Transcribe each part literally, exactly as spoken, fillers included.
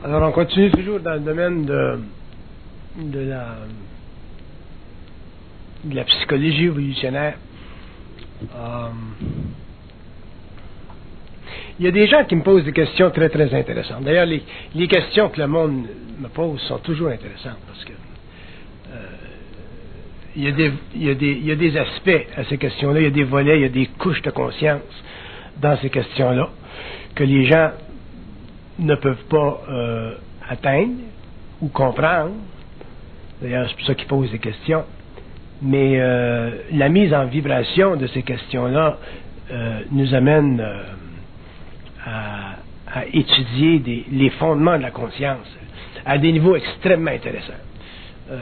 Alors, on continue toujours dans le domaine de, de, la, de la psychologie évolutionnaire. Euh, il y a des gens qui me posent des questions très, très intéressantes. D'ailleurs, les, les questions que le monde me pose sont toujours intéressantes parce que euh, il y a des, il y a des, il y a des aspects à ces questions-là, il y a des volets, il y a des couches de conscience dans ces questions-là que les gens ne peuvent pas euh, atteindre ou comprendre. D'ailleurs, c'est pour ça qu'ils posent des questions. Mais euh, la mise en vibration de ces questions-là euh, nous amène euh, à, à étudier des, les fondements de la conscience à des niveaux extrêmement intéressants. Euh,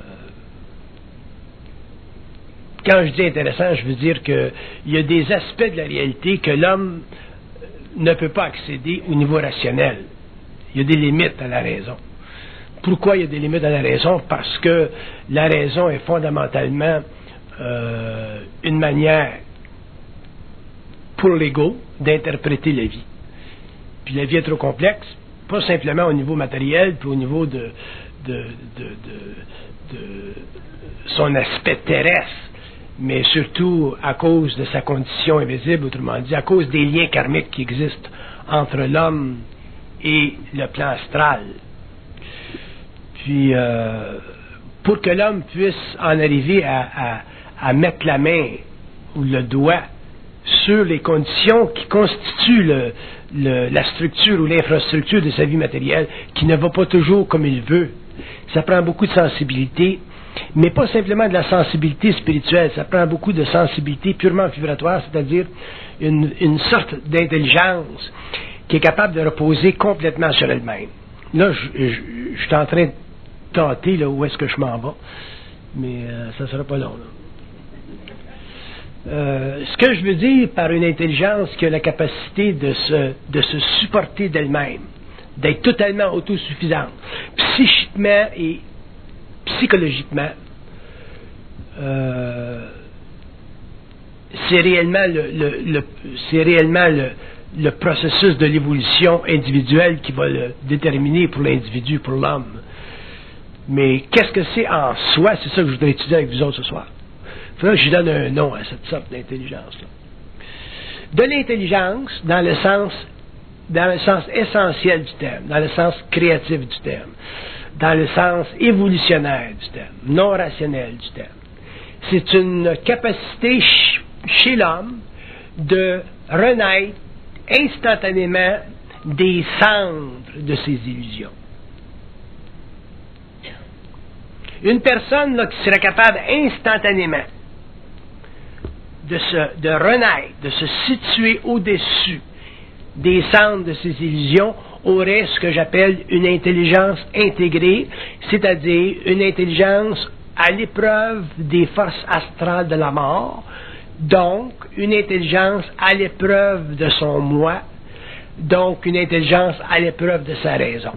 quand je dis intéressant, je veux dire qu'il y a des aspects de la réalité que l'homme ne peut pas accéder au niveau rationnel. Il y a des limites à la raison. Pourquoi il y a des limites à la raison? Parce que la raison est fondamentalement euh, une manière pour l'ego d'interpréter la vie. Puis la vie est trop complexe, pas simplement au niveau matériel, puis au niveau de, de, de, de, de son aspect terrestre, mais surtout à cause de sa condition invisible, autrement dit, à cause des liens karmiques qui existent entre l'homme et le plan astral. Puis, euh, pour que l'homme puisse en arriver à, à, à mettre la main ou le doigt sur les conditions qui constituent le, le, la structure ou l'infrastructure de sa vie matérielle, qui ne va pas toujours comme il veut, ça prend beaucoup de sensibilité, mais pas simplement de la sensibilité spirituelle, ça prend beaucoup de sensibilité purement vibratoire, c'est-à-dire une, une sorte d'intelligence qui est capable de reposer complètement sur elle-même. Là, je, je, je suis en train de tâter là, où est-ce que je m'en vais, mais euh, ça ne sera pas long. Là. Euh, ce que je veux dire par une intelligence qui a la capacité de se, de se supporter d'elle-même, d'être totalement autosuffisante, psychiquement et psychologiquement, euh, c'est réellement le, le, le c'est réellement le, le processus de l'évolution individuelle qui va le déterminer pour l'individu, pour l'homme. Mais qu'est-ce que c'est en soi? C'est ça que je voudrais étudier avec vous autres ce soir. Il faudrait que je donne un nom à cette sorte d'intelligence-là. De l'intelligence, dans le sens, dans le sens essentiel du terme, dans le sens créatif du terme, dans le sens évolutionnaire du terme, non rationnel du terme. C'est une capacité ch- chez l'homme de renaître instantanément des cendres de ses illusions. Une personne là, qui serait capable instantanément de, se, de renaître, de se situer au-dessus des cendres de ses illusions, aurait ce que j'appelle une intelligence intégrée, c'est-à-dire une intelligence à l'épreuve des forces astrales de la mort, donc une intelligence à l'épreuve de son moi, donc une intelligence à l'épreuve de sa raison.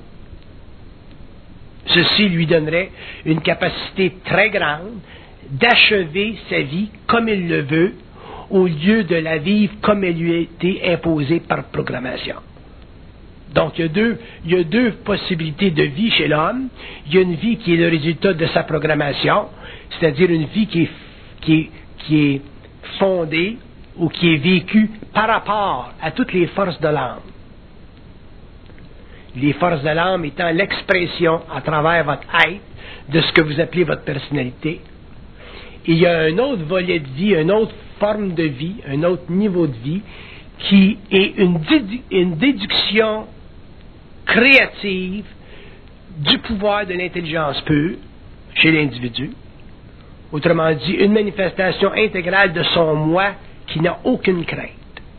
Ceci lui donnerait une capacité très grande d'achever sa vie comme il le veut, au lieu de la vivre comme elle lui a été imposée par programmation. Donc, il y a deux, il y a deux possibilités de vie chez l'homme. Il y a une vie qui est le résultat de sa programmation, c'est-à-dire une vie qui est, qui est, qui est fondée ou qui est vécue par rapport à toutes les forces de l'âme. Les forces de l'âme étant l'expression à travers votre être de ce que vous appelez votre personnalité. Il y a un autre volet de vie, une autre forme de vie, un autre niveau de vie, qui est une, dédu- une déduction créative du pouvoir de l'intelligence pure chez l'individu. Autrement dit, une manifestation intégrale de son moi qui n'a aucune crainte.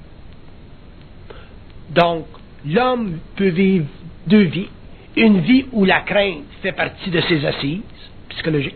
Donc, l'homme peut vivre deux vies. Une vie où la crainte fait partie de ses assises psychologiques.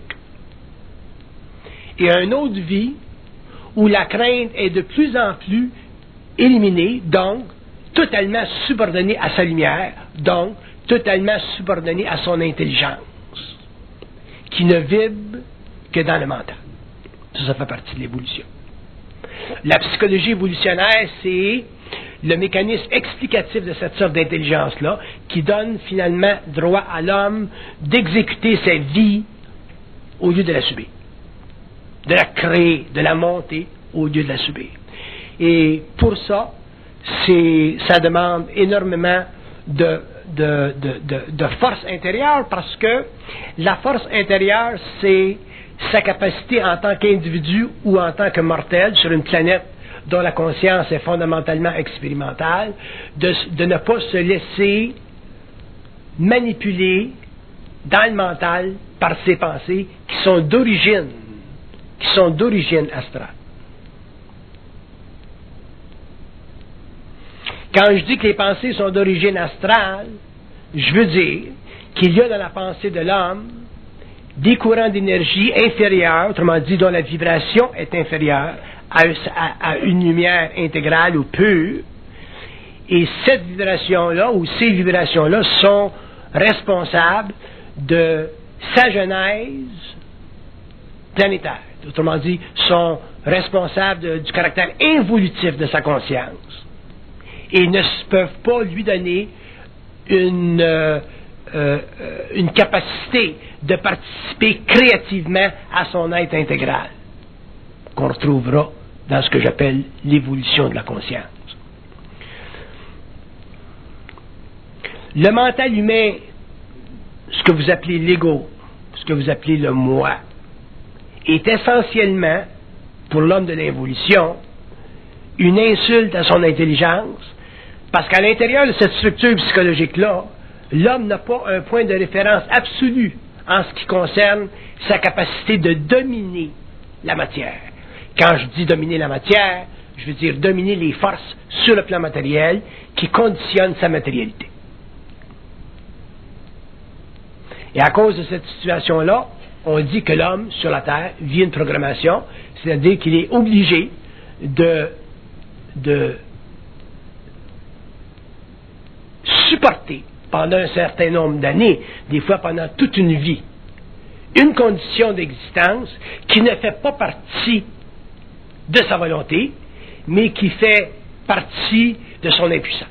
Et une autre vie où la crainte est de plus en plus éliminée, donc totalement subordonnée à sa lumière, donc totalement subordonnée à son intelligence, qui ne vibre que dans le mental. Ça, ça fait partie de l'évolution. La psychologie évolutionnaire, c'est le mécanisme explicatif de cette sorte d'intelligence-là, qui donne finalement droit à l'homme d'exécuter sa vie au lieu de la subir, de la créer, de la monter au lieu de la subir. Et pour ça, c'est, ça demande énormément de, de, de, de, de force intérieure, parce que la force intérieure, c'est sa capacité en tant qu'individu ou en tant que mortel sur une planète dont la conscience est fondamentalement expérimentale, de, de ne pas se laisser manipuler dans le mental par ses pensées qui sont d'origine, qui sont d'origine astrale. Quand je dis que les pensées sont d'origine astrale, je veux dire qu'il y a dans la pensée de l'homme des courants d'énergie inférieurs, autrement dit, dont la vibration est inférieure à, à, à une lumière intégrale ou pure, et cette vibration-là, ou ces vibrations-là, sont responsables de sa genèse planétaire. Autrement dit, sont responsables de, du caractère involutif de sa conscience. Et ne peuvent pas lui donner une, euh, euh, une capacité de participer créativement à son être intégral, qu'on retrouvera dans ce que j'appelle l'évolution de la conscience. Le mental humain, ce que vous appelez l'ego, ce que vous appelez le moi, est essentiellement, pour l'homme de l'évolution, une insulte à son intelligence, parce qu'à l'intérieur de cette structure psychologique-là, l'homme n'a pas un point de référence absolu en ce qui concerne sa capacité de dominer la matière. Quand je dis dominer la matière, je veux dire dominer les forces sur le plan matériel qui conditionnent sa matérialité. Et à cause de cette situation-là, on dit que l'homme sur la Terre vit une programmation, c'est-à-dire qu'il est obligé de, de supporter pendant un certain nombre d'années, des fois pendant toute une vie, une condition d'existence qui ne fait pas partie de sa volonté, mais qui fait partie de son impuissance.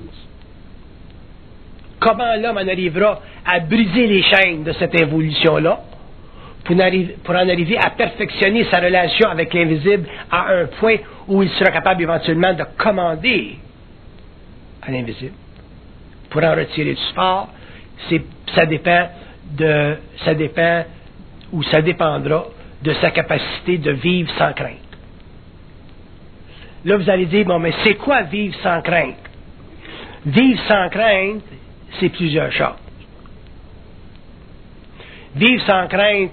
Comment l'homme en arrivera à briser les chaînes de cette évolution-là pour, pour en arriver à perfectionner sa relation avec l'invisible à un point où il sera capable éventuellement de commander à l'invisible pour en retirer du support, c'est, ça dépend de, ça dépend ou ça dépendra de sa capacité de vivre sans crainte. Là, vous allez dire, bon, mais c'est quoi vivre sans crainte? Vivre sans crainte, c'est plusieurs choses. Vivre sans crainte,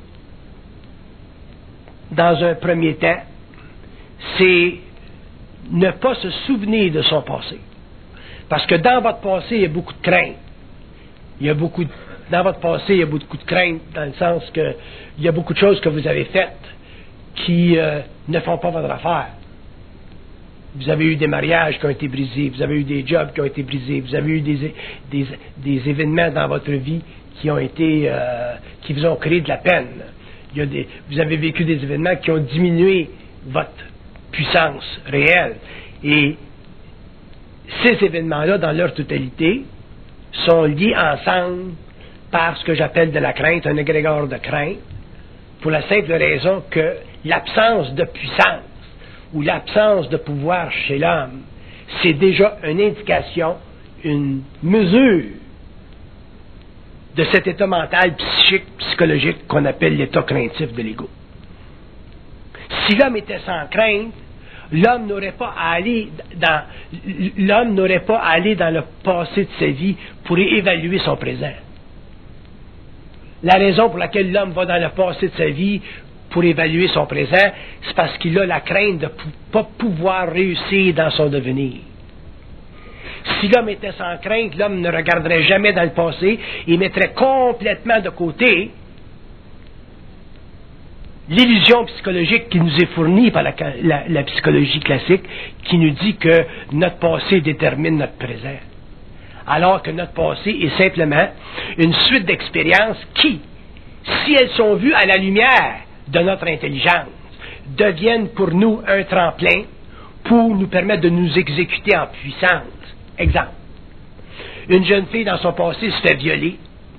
dans un premier temps, c'est ne pas se souvenir de son passé. Parce que dans votre passé, il y a beaucoup de crainte. Il y a beaucoup de, dans votre passé, il y a beaucoup de crainte, dans le sens que il y a beaucoup de choses que vous avez faites qui euh, ne font pas votre affaire. Vous avez eu des mariages qui ont été brisés, vous avez eu des jobs qui ont été brisés, vous avez eu des, des, des événements dans votre vie qui ont été, euh, qui vous ont créé de la peine. Il y a des, vous avez vécu des événements qui ont diminué votre puissance réelle. Et ces événements-là, dans leur totalité, sont liés ensemble par ce que j'appelle de la crainte, un égrégore de crainte, pour la simple raison que l'absence de puissance ou l'absence de pouvoir chez l'homme, c'est déjà une indication, une mesure de cet état mental, psychique, psychologique qu'on appelle l'état craintif de l'ego. Si l'homme était sans crainte, l'homme n'aurait pas à aller dans l'homme n'aurait pas à aller dans le passé de sa vie pour évaluer son présent. La raison pour laquelle l'homme va dans le passé de sa vie pour évaluer son présent, c'est parce qu'il a la crainte de ne pas pouvoir réussir dans son devenir. Si l'homme était sans crainte, l'homme ne regarderait jamais dans le passé et mettrait complètement de côté l'illusion psychologique qui nous est fournie par la, la, la psychologie classique, qui nous dit que notre passé détermine notre présent. Alors que notre passé est simplement une suite d'expériences qui, si elles sont vues à la lumière de notre intelligence, deviennent pour nous un tremplin pour nous permettre de nous exécuter en puissance. Exemple. une jeune fille dans son passé se fait violer,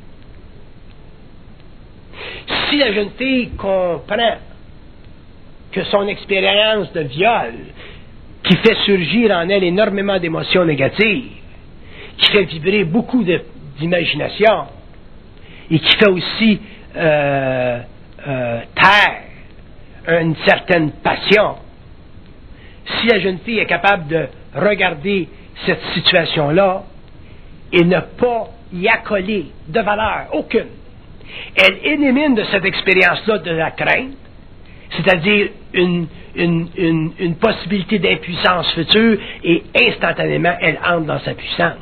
si la jeune fille comprend que son expérience de viol, qui fait surgir en elle énormément d'émotions négatives, qui fait vibrer beaucoup de, d'imagination, et qui fait aussi euh, euh, taire une certaine passion, si la jeune fille est capable de regarder cette situation-là et ne pas y accoler de valeur aucune, elle élimine de cette expérience-là de la crainte, c'est-à-dire une, une, une, une possibilité d'impuissance future, et instantanément, elle entre dans sa puissance.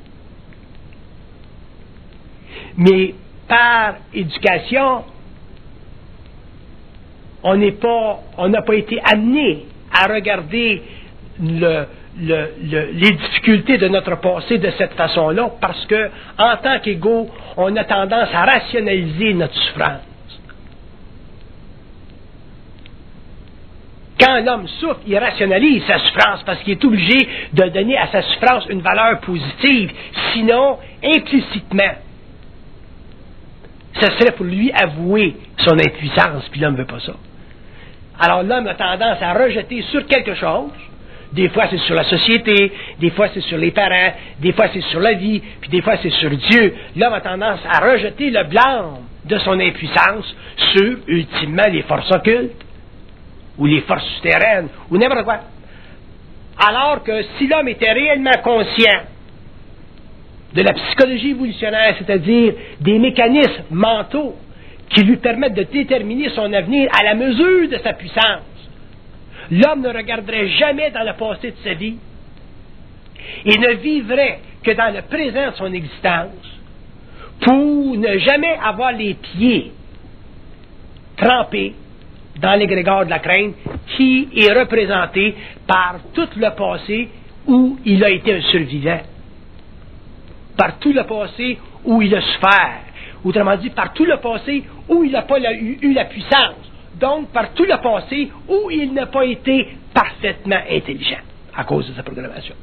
Mais par éducation, on n'est pas, on n'a pas été amené à regarder le, le, le, les difficultés de notre passé de cette façon-là, parce que, en tant qu'égaux, on a tendance à rationaliser notre souffrance. Quand l'homme souffre, il rationalise sa souffrance parce qu'il est obligé de donner à sa souffrance une valeur positive. Sinon, implicitement, ce serait pour lui avouer son impuissance, puis l'homme ne veut pas ça. Alors l'homme a tendance à rejeter sur quelque chose. Des fois c'est sur la société, des fois c'est sur les parents, des fois c'est sur la vie, puis des fois c'est sur Dieu. L'homme a tendance à rejeter le blâme de son impuissance sur, ultimement, les forces occultes, ou les forces souterraines, ou n'importe quoi. Alors que si l'homme était réellement conscient de la psychologie évolutionnaire, c'est-à-dire des mécanismes mentaux qui lui permettent de déterminer son avenir à la mesure de sa puissance, l'homme ne regarderait jamais dans le passé de sa vie et ne vivrait que dans le présent de son existence pour ne jamais avoir les pieds trempés dans l'égrégore de la crainte qui est représenté par tout le passé où il a été un survivant, par tout le passé où il a souffert, autrement dit, par tout le passé où il n'a pas la, eu, eu la puissance, donc par tout le passé où il n'a pas été parfaitement intelligent à cause de sa programmation.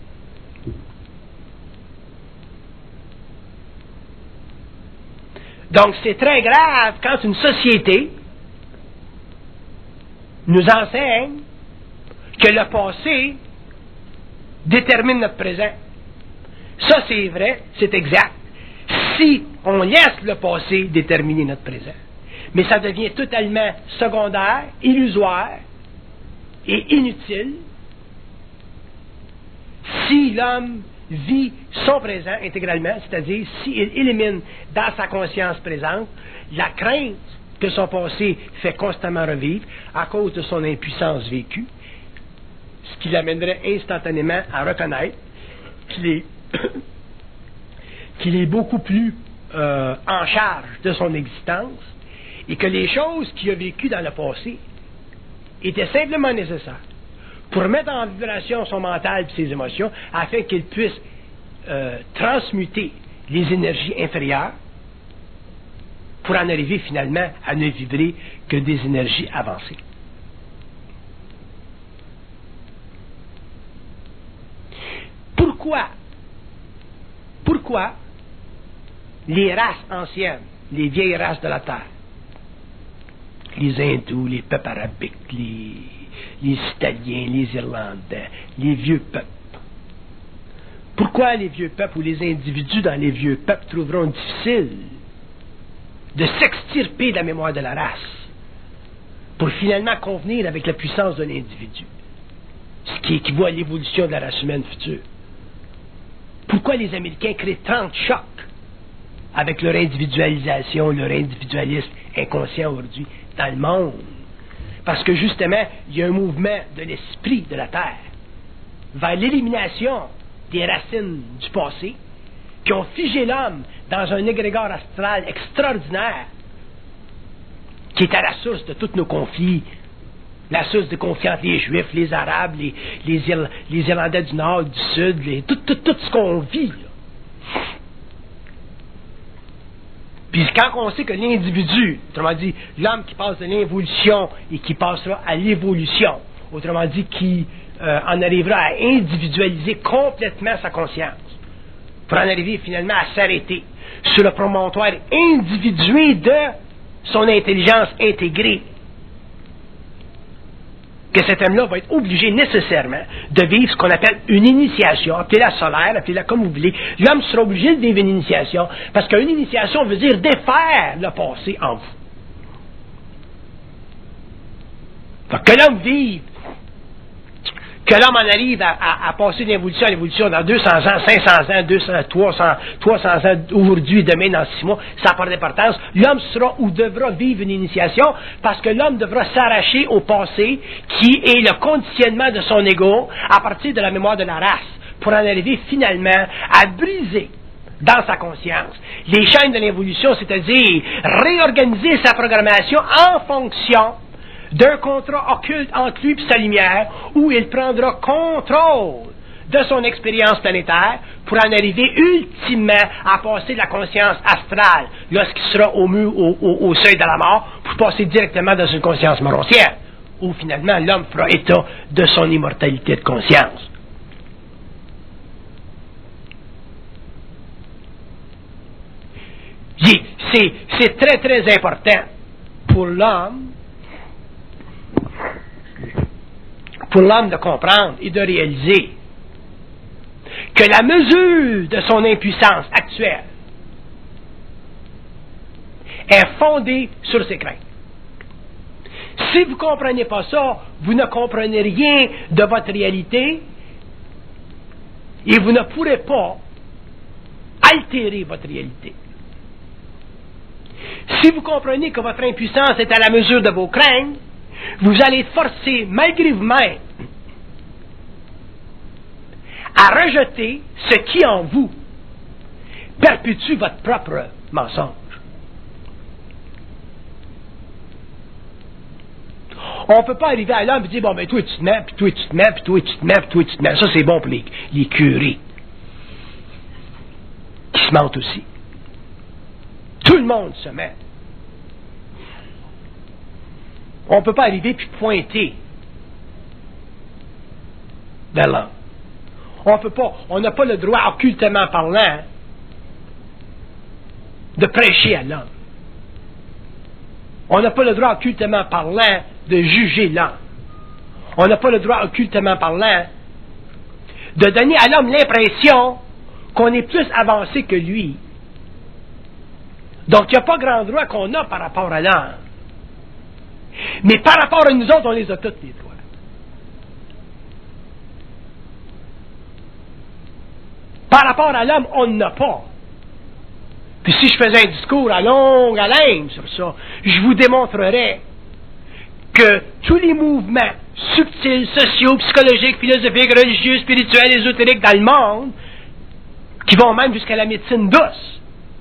Donc c'est très grave quand une société nous enseigne que le passé détermine notre présent. Ça, c'est vrai, c'est exact. Si on laisse le passé déterminer notre présent. Mais ça devient totalement secondaire, illusoire et inutile si l'homme vit son présent intégralement, c'est-à-dire s'il élimine dans sa conscience présente la crainte que son passé fait constamment revivre à cause de son impuissance vécue, ce qui l'amènerait instantanément à reconnaître qu'il est, qu'il est beaucoup plus euh, en charge de son existence et que les choses qu'il a vécues dans le passé étaient simplement nécessaires pour mettre en vibration son mental et ses émotions afin qu'il puisse euh, transmuter les énergies inférieures pour en arriver finalement à ne vibrer que des énergies avancées. Pourquoi? Pourquoi les races anciennes, les vieilles races de la Terre, les hindous, les peuples arabiques, les, les Italiens, les Irlandais, les vieux peuples, pourquoi les vieux peuples ou les individus dans les vieux peuples trouveront difficile de s'extirper de la mémoire de la race pour finalement convenir avec la puissance de l'individu, ce qui équivaut à l'évolution de la race humaine future? Pourquoi les Américains créent tant de chocs avec leur individualisation, leur individualisme inconscient aujourd'hui dans le monde? Parce que justement, il y a un mouvement de l'esprit de la Terre vers l'élimination des racines du passé qui ont figé l'homme dans un égrégore astral extraordinaire qui est à la source de tous nos conflits, la source de conflits entre les Juifs, les Arabes, les, les, Irla- les Irlandais du Nord, du Sud, les, tout, tout, tout ce qu'on vit. Là. Puis quand on sait que l'individu, autrement dit, l'homme qui passe de l'involution et qui passera à l'évolution, autrement dit, qui euh, en arrivera à individualiser complètement sa conscience, pour en arriver finalement à s'arrêter sur le promontoire individué de son intelligence intégrée. Que cet homme-là va être obligé nécessairement de vivre ce qu'on appelle une initiation, appelez-la solaire, appelez-la comme vous voulez. L'homme sera obligé de vivre une initiation, parce qu'une initiation veut dire défaire le passé en vous. Donc, que l'homme vive, que l'homme en arrive à, à, à passer d'évolution à l'évolution dans deux cents ans, cinq cents ans, deux cents, trois cents, trois cents ans, aujourd'hui, demain, dans six mois, ça n'a pas d'importance. L'homme sera ou devra vivre une initiation parce que l'homme devra s'arracher au passé qui est le conditionnement de son ego à partir de la mémoire de la race pour en arriver finalement à briser dans sa conscience les chaînes de l'évolution, c'est-à-dire réorganiser sa programmation en fonction d'un contrat occulte entre lui et sa lumière, où il prendra contrôle de son expérience planétaire pour en arriver ultimement à passer de la conscience astrale lorsqu'il sera au mur, au, au, au seuil de la mort, pour passer directement dans une conscience moroncière, où finalement l'homme fera état de son immortalité de conscience. C'est, c'est très très important pour l'homme pour l'homme de comprendre et de réaliser que la mesure de son impuissance actuelle est fondée sur ses craintes. Si vous ne comprenez pas ça, vous ne comprenez rien de votre réalité et vous ne pourrez pas altérer votre réalité. Si vous comprenez que votre impuissance est à la mesure de vos craintes, vous allez être forcé, malgré vous-même, à rejeter ce qui en vous perpétue votre propre mensonge. On ne peut pas arriver à l'homme et dire, bon, ben toi tu te mets, puis toi tu te mets, puis toi tu te mets, puis toi tu te mets. Ça, c'est bon pour les, les curés qui se mentent aussi. Tout le monde se met. On ne peut pas arriver puis pointer vers l'homme. On peut pas, on n'a pas le droit, occultement parlant, de prêcher à l'homme. On n'a pas le droit, occultement parlant, de juger l'homme. On n'a pas le droit, occultement parlant, de donner à l'homme l'impression qu'on est plus avancé que lui. Donc, il n'y a pas grand droit qu'on a par rapport à l'homme. Mais par rapport à nous autres, on les a tous les droits. Par rapport à l'homme, on n'en a pas. Puis si je faisais un discours à longue haleine sur ça, je vous démontrerais que tous les mouvements subtils, sociaux, psychologiques, philosophiques, religieux, spirituels, ésotériques dans le monde, qui vont même jusqu'à la médecine douce,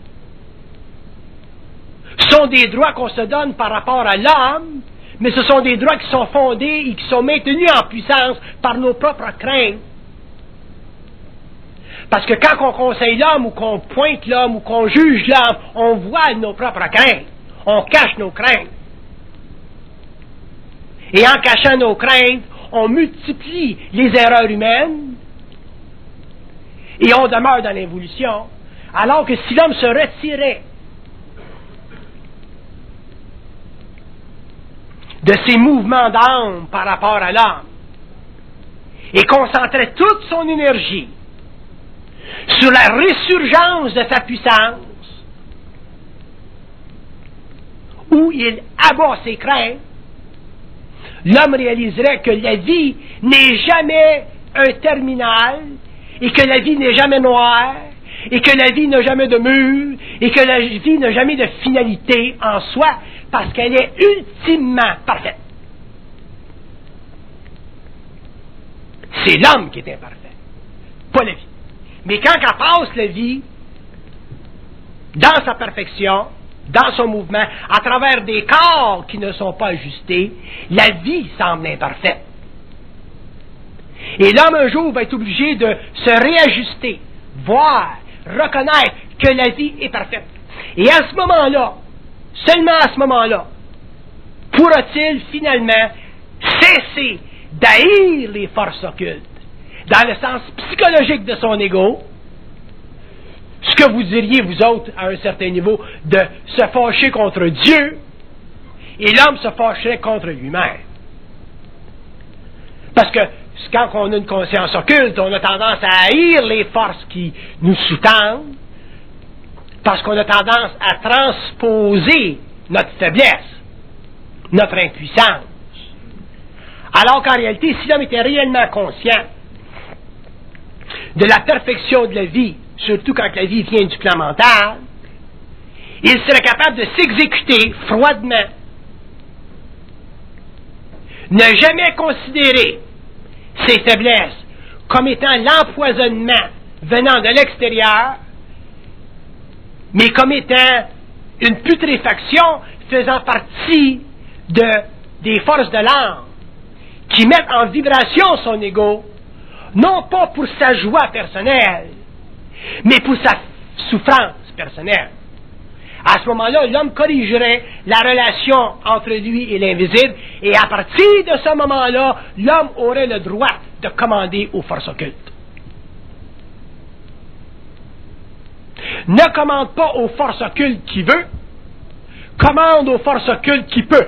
sont des droits qu'on se donne par rapport à l'homme, mais ce sont des droits qui sont fondés et qui sont maintenus en puissance par nos propres craintes. Parce que quand on conseille l'homme ou qu'on pointe l'homme ou qu'on juge l'homme, on voit nos propres craintes. On cache nos craintes. Et en cachant nos craintes, on multiplie les erreurs humaines et on demeure dans l'évolution. Alors que si l'homme se retirait de ses mouvements d'âme par rapport à l'homme et concentrait toute son énergie sur la résurgence de sa puissance, où il abat ses craintes, l'homme réaliserait que la vie n'est jamais un terminal, et que la vie n'est jamais noire, et que la vie n'a jamais de mur, et que la vie n'a jamais de finalité en soi, parce qu'elle est ultimement parfaite. C'est l'homme qui est imparfait, pas la vie. Mais quand elle passe la vie, dans sa perfection, dans son mouvement, à travers des corps qui ne sont pas ajustés, la vie semble imparfaite. Et l'homme un jour va être obligé de se réajuster, voir, reconnaître que la vie est parfaite. Et à ce moment-là, seulement à ce moment-là, pourra-t-il finalement cesser d'haïr les forces occultes, dans le sens psychologique de son ego, ce que vous diriez, vous autres, à un certain niveau, de se fâcher contre Dieu, et l'homme se fâcherait contre lui-même. Parce que quand on a une conscience occulte, on a tendance à haïr les forces qui nous sous-tendent, parce qu'on a tendance à transposer notre faiblesse, notre impuissance. Alors qu'en réalité, si l'homme était réellement conscient de la perfection de la vie, surtout quand la vie vient du plan mental, il serait capable de s'exécuter froidement, ne jamais considérer ses faiblesses comme étant l'empoisonnement venant de l'extérieur, mais comme étant une putréfaction faisant partie de, des forces de l'âme qui mettent en vibration son ego, non pas pour sa joie personnelle, mais pour sa souffrance personnelle. À ce moment-là, l'homme corrigerait la relation entre lui et l'invisible, et à partir de ce moment-là, l'homme aurait le droit de commander aux forces occultes. Ne commande pas aux forces occultes qui veut, commande aux forces occultes qui peut.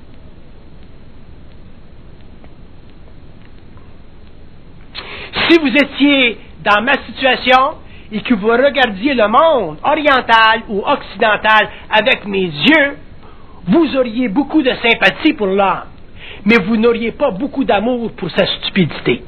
Si vous étiez dans ma situation et que vous regardiez le monde oriental ou occidental avec mes yeux, vous auriez beaucoup de sympathie pour l'homme, mais vous n'auriez pas beaucoup d'amour pour sa stupidité.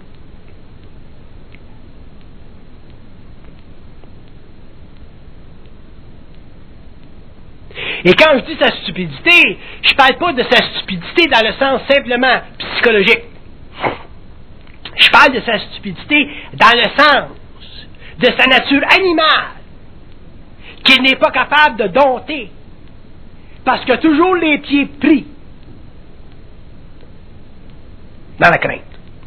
Et quand je dis sa stupidité, je ne parle pas de sa stupidité dans le sens simplement psychologique. Je parle de sa stupidité dans le sens de sa nature animale, qu'il n'est pas capable de dompter, parce qu'il a toujours les pieds pris dans la crainte.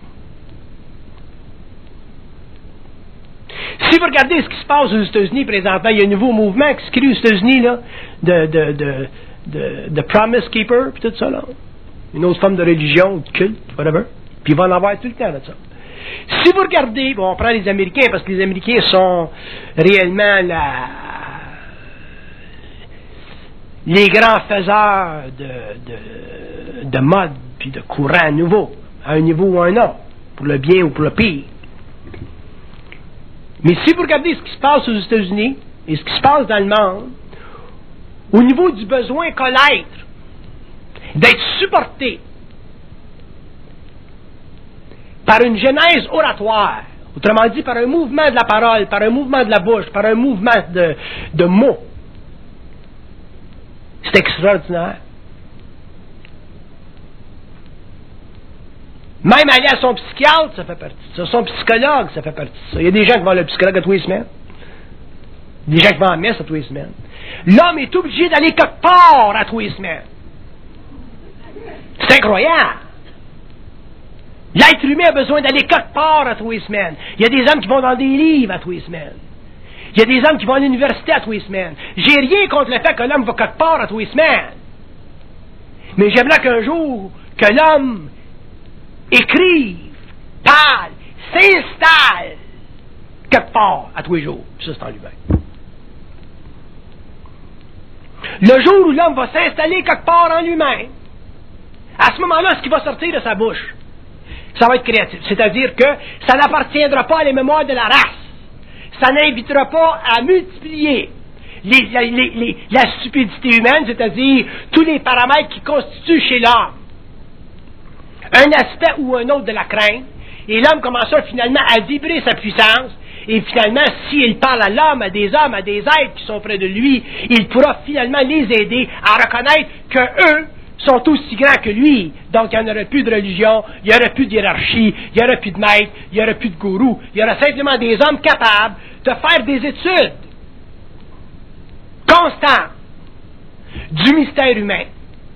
Si vous regardez ce qui se passe aux États-Unis présentement, il y a un nouveau mouvement qui se crée aux États-Unis, là, de, de, de, de, de Promise Keeper, puis tout ça, là. Une autre forme de religion, de culte, whatever. Puis il va en avoir tout le temps, là, de ça. Si vous regardez, bon, on prend les Américains, parce que les Américains sont réellement la, les grands faiseurs de, de, de mode, puis de courants nouveaux, à un niveau ou à un autre, pour le bien ou pour le pire. Mais si vous regardez ce qui se passe aux États-Unis et ce qui se passe dans le monde, au niveau du besoin qu'a l'être d'être supporté par une genèse oratoire, autrement dit par un mouvement de la parole, par un mouvement de la bouche, par un mouvement de, de mots, c'est extraordinaire. Même aller à son psychiatre, ça fait partie de ça. Son psychologue, ça fait partie de ça. Il y a des gens qui vont à le psychologue à tous les semaines. Des gens qui vont à la messe à tous les semaines. L'homme est obligé d'aller quelque part à tous les semaines. C'est incroyable. L'être humain a besoin d'aller quelque part à tous les semaines. Il y a des hommes qui vont dans des livres à tous les semaines. Il y a des hommes qui vont à l'université à tous les semaines. J'ai rien contre le fait que l'homme va quelque part à tous les semaines. Mais j'aimerais qu'un jour, que l'homme écrive, parle, s'installe quelque part à tous les jours. Ça, c'est en lui-même. Le jour où l'homme va s'installer quelque part en lui-même, à ce moment-là, ce qui va sortir de sa bouche, ça va être créatif. C'est-à-dire que ça n'appartiendra pas à la mémoire de la race. Ça n'invitera pas à multiplier les, les, les, la stupidité humaine, c'est-à-dire tous les paramètres qui constituent chez l'homme un aspect ou un autre de la crainte, et l'homme commencera finalement à vibrer sa puissance, et finalement, s'il parle à l'homme, à des hommes, à des êtres qui sont près de lui, il pourra finalement les aider à reconnaître qu'eux sont aussi grands que lui. Donc, il n'y aurait plus de religion, il n'y aurait plus de hiérarchie, il n'y aurait plus de maître, il n'y aurait plus de gourou. Il y aurait simplement des hommes capables de faire des études constantes du mystère humain,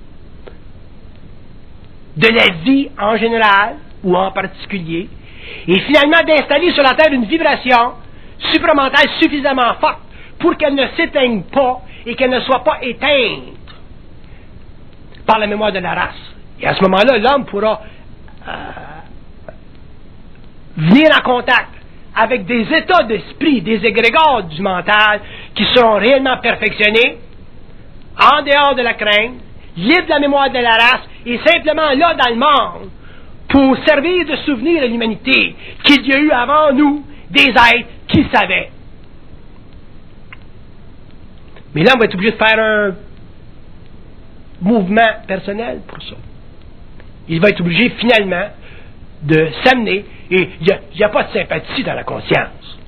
de la vie en général ou en particulier, et finalement d'installer sur la Terre une vibration supramentale suffisamment forte pour qu'elle ne s'éteigne pas et qu'elle ne soit pas éteinte par la mémoire de la race. Et à ce moment-là, l'homme pourra euh, venir en contact avec des états d'esprit, des égrégores du mental qui seront réellement perfectionnés, en dehors de la crainte, libres de la mémoire de la race, et simplement là dans le monde, pour servir de souvenir à l'humanité qu'il y a eu avant nous des êtres qui savaient. Mais là, on va être obligé de faire un mouvement personnel pour ça. Il va être obligé finalement de s'amener, et il n'y a, a pas de sympathie dans la conscience.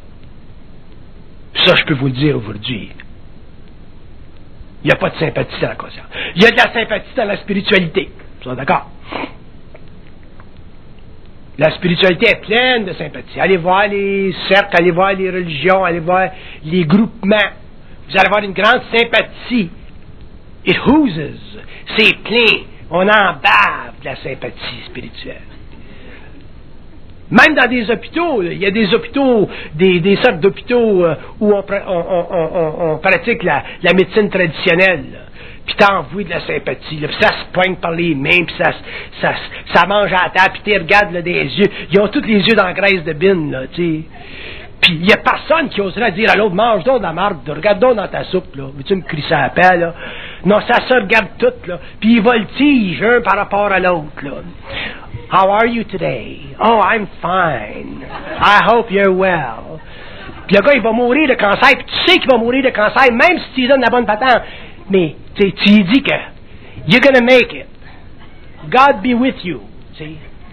Ça, je peux vous le dire aujourd'hui. Il n'y a pas de sympathie dans la conscience. Il y a de la sympathie dans la spiritualité. Vous êtes d'accord? La spiritualité est pleine de sympathie. Allez voir les cercles, allez voir les religions, allez voir les groupements. Vous allez avoir une grande sympathie. It oozes. C'est plein. On en bave de la sympathie spirituelle. Même dans des hôpitaux, il y a des hôpitaux, des, des sortes d'hôpitaux euh, où on, on, on, on, on pratique la, la médecine traditionnelle. Là. Puis t'as envie de la sympathie. Là, puis ça se poigne par les mains, puis ça, ça, ça mange à la table, puis tu regardes là, des yeux. Ils ont tous les yeux dans la graisse de bine, là, tu sais. Puis il n'y a personne qui oserait dire à l'autre, mange donc de la marde, regarde donc dans ta soupe, là. Veux-tu me crisser à la paix, là? Non, ça se regarde tout, là. Puis ils voltigent un par rapport à l'autre, là. How are you today? Oh, I'm fine. I hope you're well. Puis le gars, il va mourir de cancer, puis tu sais qu'il va mourir de cancer, même si tu lui donnes la bonne patente. Mais, tu sais, tu lui dis que you're gonna make it. God be with you. Tu sais.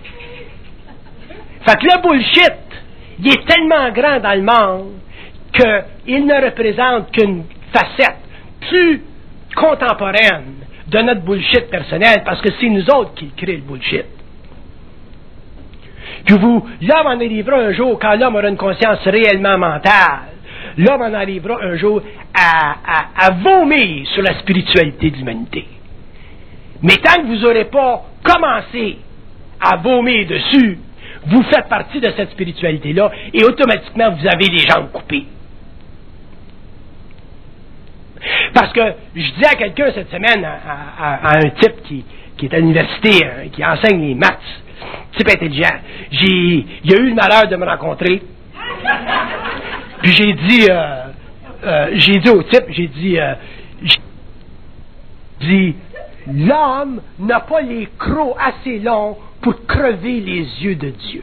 Fait que le bullshit, il est tellement grand dans le monde qu'il ne représente qu'une facette plus contemporaine de notre bullshit personnel, parce que c'est nous autres qui créons le bullshit. Puis vous, l'homme en arrivera un jour, quand l'homme aura une conscience réellement mentale, l'homme en arrivera un jour à, à, à vomir sur la spiritualité de l'humanité. Mais tant que vous n'aurez pas commencé à vomir dessus, vous faites partie de cette spiritualité-là et automatiquement vous avez les jambes coupées. Parce que je disais à quelqu'un cette semaine, à, à, à un type qui, qui est à l'université, hein, qui enseigne les maths, type intelligent, j'ai, il a eu le malheur de me rencontrer. Puis j'ai dit, euh, euh, j'ai dit au type, j'ai dit, euh, j'ai dit, l'homme n'a pas les crocs assez longs pour crever les yeux de Dieu.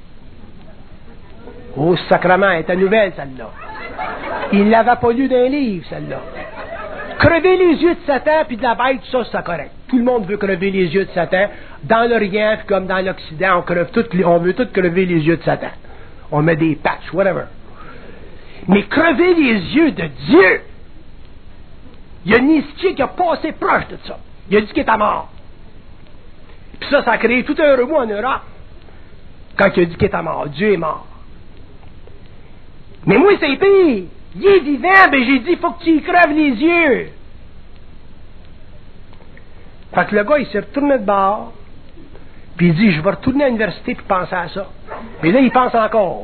Oh, sacrement, elle était nouvelle, celle-là. Il ne l'avait pas lu d'un livre, celle-là. Crever les yeux de Satan puis de la bête, ça, c'est correct. Tout le monde veut crever les yeux de Satan. Dans l'Orient, puis comme dans l'Occident, on, creve tout, on veut tous crever les yeux de Satan. On met des patchs, whatever. Mais crever les yeux de Dieu, il y a Nietzsche qui a passé proche de ça. Il a dit qu'il était mort. Puis ça, ça a créé tout un remous en Europe. Quand il a dit qu'il était mort. Dieu est mort. Mais moi, c'est pire. Il est vivant, ben j'ai dit, il faut que tu y creves les yeux. Fait que le gars, il s'est retourné de bord, puis il dit, je vais retourner à l'université puis penser à ça. Mais là, il pense encore.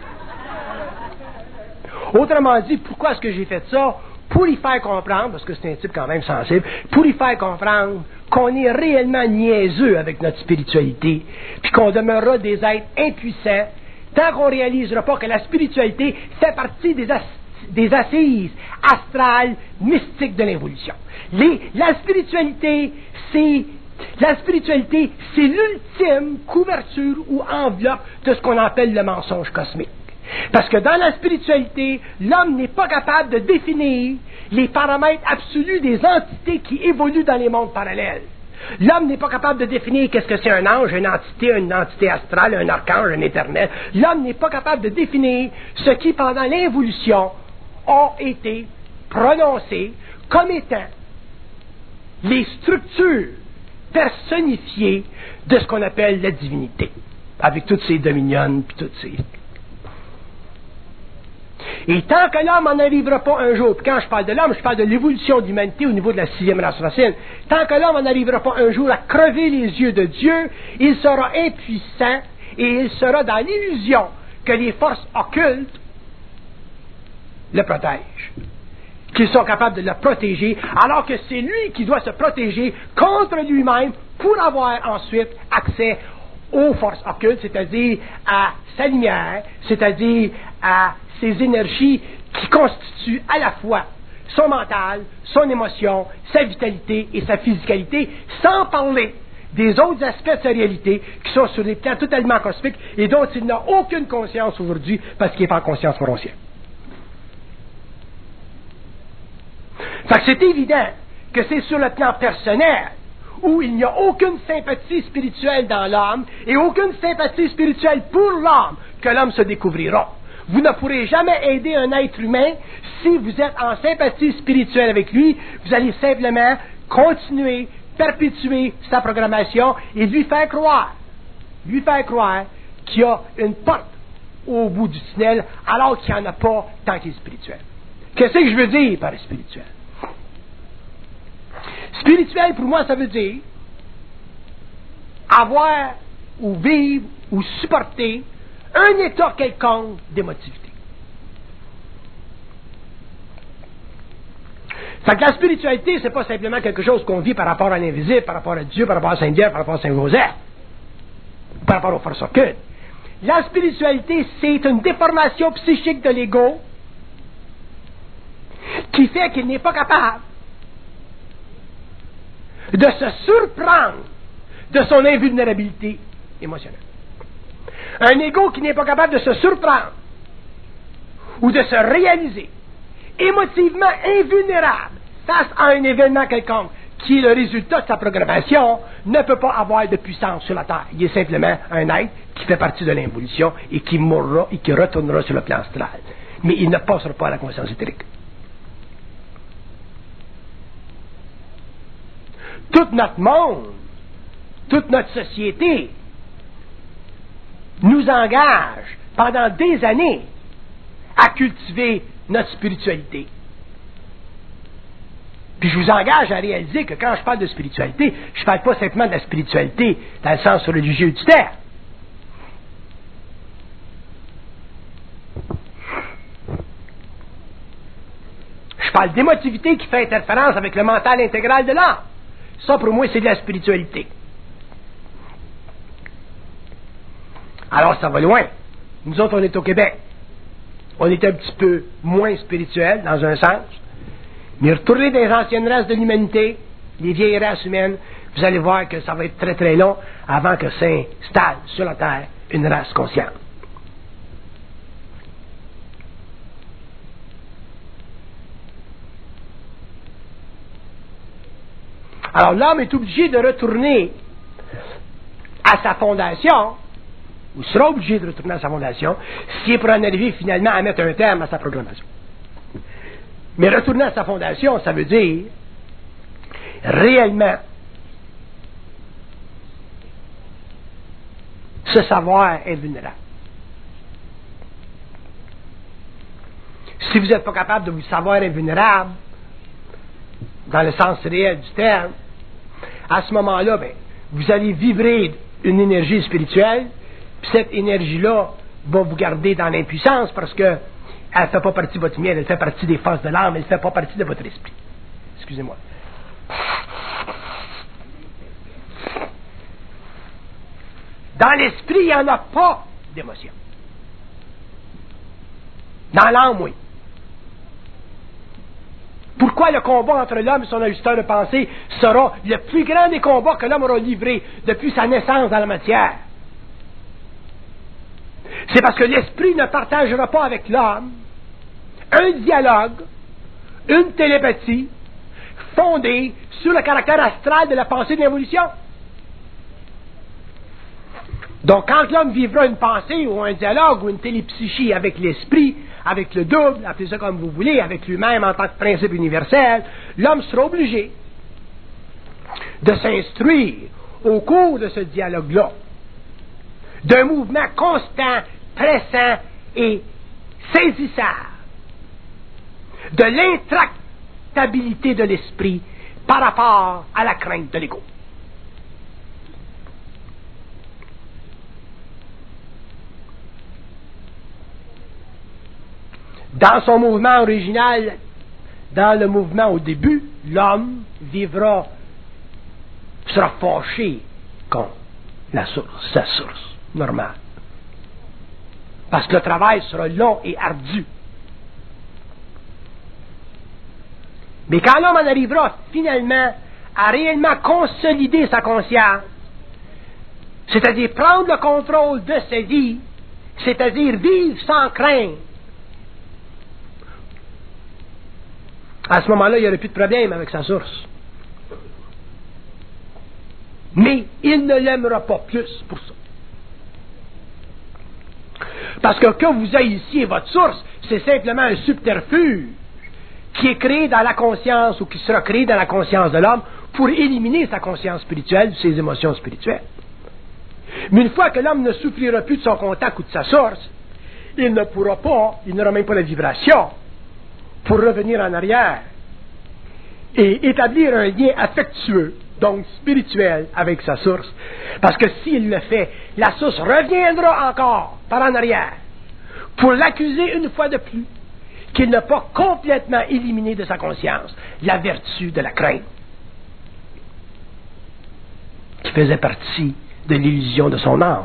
Autrement dit, pourquoi est-ce que j'ai fait ça? Pour y faire comprendre, parce que c'est un type quand même sensible, pour y faire comprendre qu'on est réellement niaiseux avec notre spiritualité, puis qu'on demeurera des êtres impuissants, tant qu'on ne réalisera pas que la spiritualité fait partie des, as- des assises astrales, mystiques de l'évolution. Les, la spiritualité, c'est la spiritualité, c'est l'ultime couverture ou enveloppe de ce qu'on appelle le mensonge cosmique. Parce que dans la spiritualité, l'homme n'est pas capable de définir les paramètres absolus des entités qui évoluent dans les mondes parallèles. L'homme n'est pas capable de définir qu'est-ce que c'est un ange, une entité, une entité astrale, un archange, un éternel. L'homme n'est pas capable de définir ce qui, pendant l'évolution, ont été prononcés comme étant les structures personnifiées de ce qu'on appelle la divinité, avec toutes ses dominions, puis toutes ces... Et tant que l'homme n'en arrivera pas un jour, puis quand je parle de l'homme, je parle de l'évolution de l'humanité au niveau de la sixième race racine, tant que l'homme n'en arrivera pas un jour à crever les yeux de Dieu, il sera impuissant et il sera dans l'illusion que les forces occultes le protègent, qu'ils sont capables de le protéger, alors que c'est lui qui doit se protéger contre lui-même pour avoir ensuite accès aux forces occultes, c'est-à-dire à sa lumière, c'est-à-dire à ses énergies qui constituent à la fois son mental, son émotion, sa vitalité et sa physicalité, sans parler des autres aspects de sa réalité qui sont sur des plans totalement cosmiques et dont il n'a aucune conscience aujourd'hui parce qu'il n'est pas en conscience pour ciel. Fait que c'est évident que c'est sur le plan personnel où il n'y a aucune sympathie spirituelle dans l'homme et aucune sympathie spirituelle pour l'homme que l'homme se découvrira. Vous ne pourrez jamais aider un être humain si vous êtes en sympathie spirituelle avec lui. Vous allez simplement continuer, perpétuer sa programmation et lui faire croire, lui faire croire qu'il y a une porte au bout du tunnel alors qu'il n'y en a pas tant qu'il est spirituel. Qu'est-ce que je veux dire par spirituel? Spirituel, pour moi, ça veut dire avoir ou vivre ou supporter un état quelconque d'émotivité. Fait que la spiritualité, c'est pas simplement quelque chose qu'on vit par rapport à l'invisible, par rapport à Dieu, par rapport à Saint-Pierre, par rapport à Saint-Joseph, par rapport aux forces occultes. La spiritualité, c'est une déformation psychique de l'ego qui fait qu'il n'est pas capable de se surprendre de son invulnérabilité émotionnelle. Un ego qui n'est pas capable de se surprendre ou de se réaliser émotivement invulnérable face à un événement quelconque qui est le résultat de sa programmation ne peut pas avoir de puissance sur la Terre. Il est simplement un être qui fait partie de l'involution et qui mourra et qui retournera sur le plan astral. Mais il ne passera pas à la conscience éthérique. Tout notre monde, toute notre société nous engage pendant des années à cultiver notre spiritualité. Puis je vous engage à réaliser que quand je parle de spiritualité, je ne parle pas simplement de la spiritualité dans le sens religieux du terme. Je parle d'émotivité qui fait interférence avec le mental intégral de l'âme. Ça, pour moi, c'est de la spiritualité. Alors, ça va loin. Nous autres, on est au Québec. On est un petit peu moins spirituel, dans un sens. Mais retournez dans les anciennes races de l'humanité, les vieilles races humaines, vous allez voir que ça va être très très long avant que s'installe sur la Terre une race consciente. Alors l'homme est obligé de retourner à sa fondation, ou sera obligé de retourner à sa fondation, s'il est pour en arriver finalement à mettre un terme à sa programmation. Mais retourner à sa fondation, ça veut dire réellement se savoir invulnérable. Si vous n'êtes pas capable de vous savoir invulnérable, dans le sens réel du terme, à ce moment-là, ben, vous allez vibrer une énergie spirituelle, puis cette énergie-là va vous garder dans l'impuissance parce que elle ne fait pas partie de votre miel, elle fait partie des forces de l'âme, elle ne fait pas partie de votre esprit. Excusez-moi. Dans l'esprit, il n'y en a pas d'émotion. Dans l'âme, oui. Pourquoi le combat entre l'homme et son ajusteur de pensée sera le plus grand des combats que l'homme aura livré depuis sa naissance dans la matière? C'est parce que l'esprit ne partagera pas avec l'homme un dialogue, une télépathie fondée sur le caractère astral de la pensée de l'évolution. Donc, quand l'homme vivra une pensée ou un dialogue ou une télépsychie avec l'esprit, avec le double, appelez ça comme vous voulez, avec lui-même en tant que principe universel, l'homme sera obligé de s'instruire au cours de ce dialogue-là d'un mouvement constant, pressant et saisissant de l'intractabilité de l'esprit par rapport à la crainte de l'ego. Dans son mouvement original, dans le mouvement au début, l'homme vivra, sera fâché contre la source, sa source, normale. Parce que le travail sera long et ardu. Mais quand l'homme en arrivera finalement à réellement consolider sa conscience, c'est-à-dire prendre le contrôle de sa vie, c'est-à-dire vivre sans crainte, à ce moment-là, il n'y aurait plus de problème avec sa source. Mais il ne l'aimera pas plus pour ça. Parce que que vous haïssiez votre source, c'est simplement un subterfuge qui est créé dans la conscience ou qui sera créé dans la conscience de l'homme pour éliminer sa conscience spirituelle, ses émotions spirituelles. Mais une fois que l'homme ne souffrira plus de son contact ou de sa source, il ne pourra pas, il n'aura même pas la vibration pour revenir en arrière et établir un lien affectueux, donc spirituel, avec sa source. Parce que s'il le fait, la source reviendra encore par en arrière pour l'accuser une fois de plus qu'il n'a pas complètement éliminé de sa conscience la vertu de la crainte, qui faisait partie de l'illusion de son âme.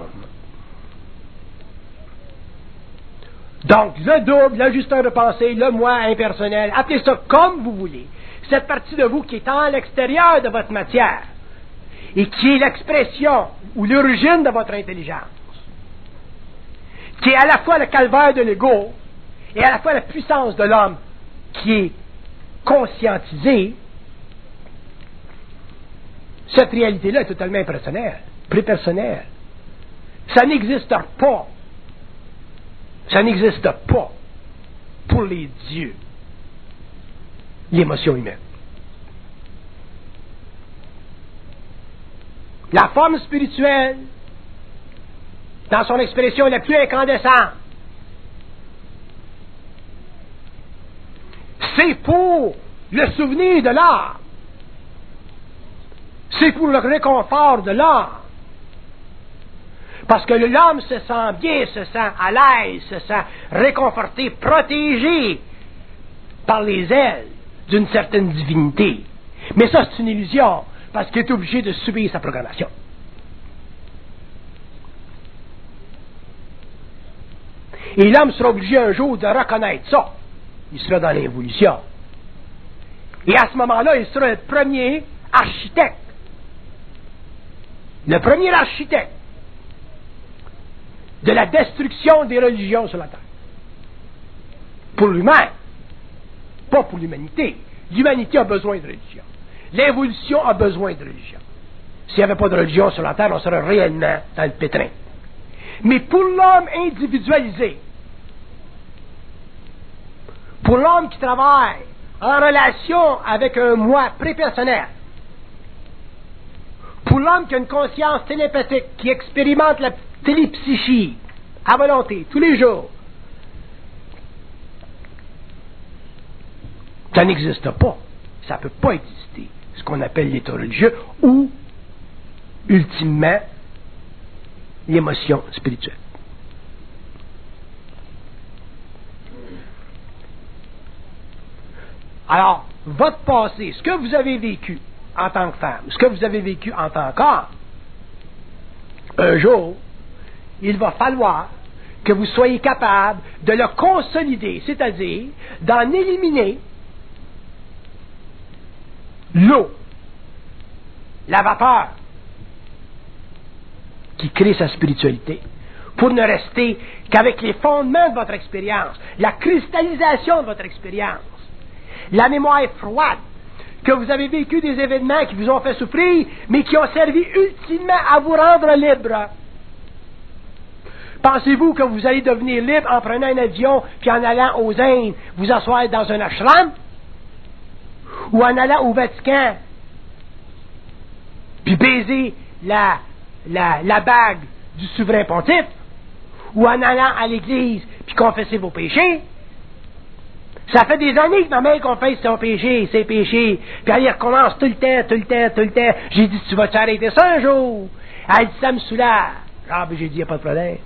Donc, le double, l'ajusteur de pensée, le moi impersonnel, appelez ça comme vous voulez. Cette partie de vous qui est en l'extérieur de votre matière et qui est l'expression ou l'origine de votre intelligence, qui est à la fois le calvaire de l'ego et à la fois la puissance de l'homme qui est conscientisée, cette réalité-là est totalement impersonnelle, prépersonnelle. Ça n'existe pas. Ça n'existe pas pour les dieux, l'émotion humaine. La forme spirituelle, dans son expression la plus incandescente, c'est pour le souvenir de l'âme. C'est pour le réconfort de l'âme. Parce que l'homme se sent bien, se sent à l'aise, se sent réconforté, protégé par les ailes d'une certaine divinité. Mais ça, c'est une illusion, parce qu'il est obligé de subir sa programmation. Et l'homme sera obligé un jour de reconnaître ça. Il sera dans l'évolution. Et à ce moment-là, il sera le premier architecte. Le premier architecte de la destruction des religions sur la terre. Pour lui-même, pas pour l'humanité. L'humanité a besoin de religion. L'évolution a besoin de religion. S'il n'y avait pas de religion sur la terre, on serait réellement dans le pétrin. Mais pour l'homme individualisé, pour l'homme qui travaille en relation avec un moi prépersonnel, pour l'homme qui a une conscience télépathique, qui expérimente la télépsychie à volonté, tous les jours, ça n'existe pas. Ça ne peut pas exister. Ce qu'on appelle l'état religieux ou, ultimement, l'émotion spirituelle. Alors, votre passé, ce que vous avez vécu en tant que femme, ce que vous avez vécu en tant qu'homme, un jour, il va falloir que vous soyez capable de le consolider, c'est-à-dire d'en éliminer l'eau, la vapeur qui crée sa spiritualité, pour ne rester qu'avec les fondements de votre expérience, la cristallisation de votre expérience, la mémoire froide, que vous avez vécu des événements qui vous ont fait souffrir, mais qui ont servi ultimement à vous rendre libre. Pensez-vous que vous allez devenir libre en prenant un avion puis en allant aux Indes vous asseoir dans un ashram? Ou en allant au Vatican puis baiser la, la, la bague du souverain pontife? Ou en allant à l'église puis confesser vos péchés? Ça fait des années que ma mère confesse son péché, ses péchés, puis elle y recommence tout le temps, tout le temps, tout le temps. J'ai dit, tu vas t'arrêter ça un jour? Elle dit, ça me soulage. Ah, ben j'ai dit, il n'y a pas de problème.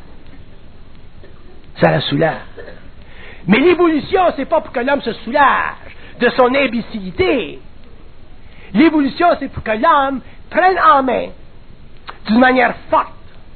Ça la soulage. Mais l'évolution, c'est pas pour que l'homme se soulage de son imbécilité. L'évolution, c'est pour que l'homme prenne en main d'une manière forte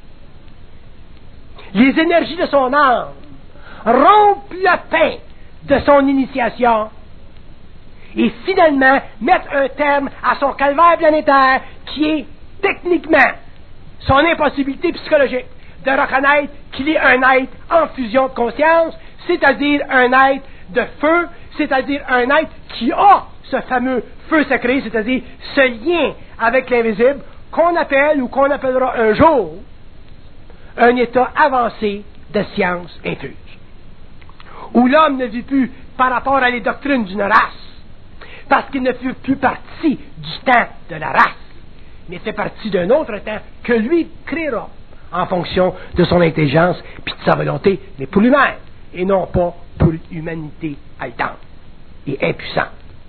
les énergies de son âme, rompe le pain de son initiation et finalement mettre un terme à son calvaire planétaire qui est techniquement son impossibilité psychologique de reconnaître qu'il est un être en fusion de conscience, c'est-à-dire un être de feu, c'est-à-dire un être qui a ce fameux feu sacré, c'est-à-dire ce lien avec l'invisible qu'on appelle ou qu'on appellera un jour un état avancé de science infuse, où l'homme ne vit plus par rapport à les doctrines d'une race, parce qu'il ne fait plus partie du temps de la race, mais fait partie d'un autre temps que lui créera en fonction de son intelligence puis de sa volonté, mais pour lui-même, et non pas pour l'humanité haletante et impuissante.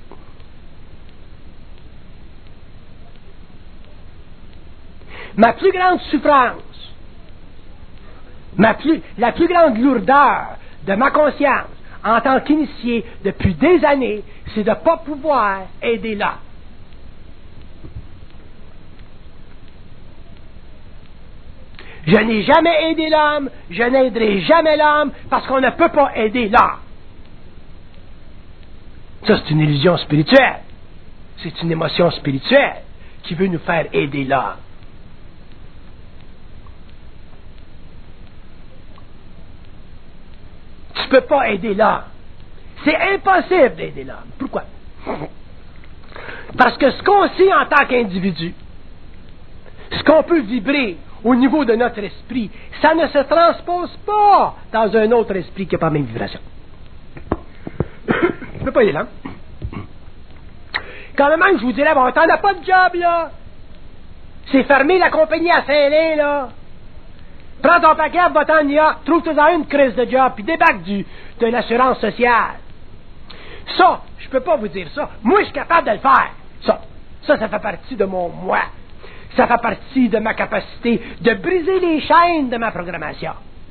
Ma plus grande souffrance, ma plus, la plus grande lourdeur de ma conscience en tant qu'initié depuis des années, c'est de ne pas pouvoir aider l'homme. Je n'ai jamais aidé l'homme, je n'aiderai jamais l'homme parce qu'on ne peut pas aider l'homme. Ça, c'est une illusion spirituelle. C'est une émotion spirituelle qui veut nous faire aider l'homme. Tu ne peux pas aider l'homme. C'est impossible d'aider l'homme. Pourquoi? Parce que ce qu'on sait en tant qu'individu, ce qu'on peut vibrer au niveau de notre esprit, ça ne se transpose pas dans un autre esprit qui n'a pas la même vibration. Tu ne peux pas aider l'homme. Quand même, je vous dirais, bon, t'en as pas de job, là. C'est fermé la compagnie à Saint-Lin, là. Prends ton paquet, va-t'en à New York, trouve-toi une crise de job, puis débarque du, de l'assurance sociale. Ça, je peux pas vous dire ça. Moi, je suis capable de le faire. Ça, ça, ça fait partie de mon moi. Ça fait partie de ma capacité de briser les chaînes de ma programmation.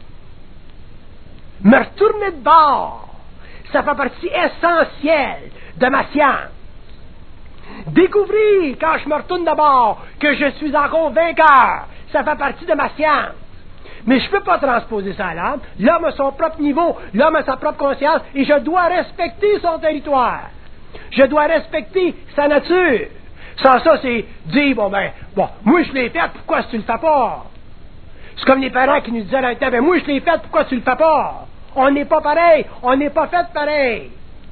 Me retourner de bord, ça fait partie essentielle de ma science. Découvrir, quand je me retourne de bord, que je suis encore vainqueur, ça fait partie de ma science. Mais je ne peux pas transposer ça à l'homme. L'homme a son propre niveau, l'homme a sa propre conscience, et je dois respecter son territoire. Je dois respecter sa nature. Sans ça, c'est dire, bon ben, bon, moi je l'ai fait, pourquoi tu le fais pas? C'est comme les parents qui nous disaient dans le temps, ben moi je l'ai fait, pourquoi tu le fais pas? On n'est pas pareil, on n'est pas fait pareil.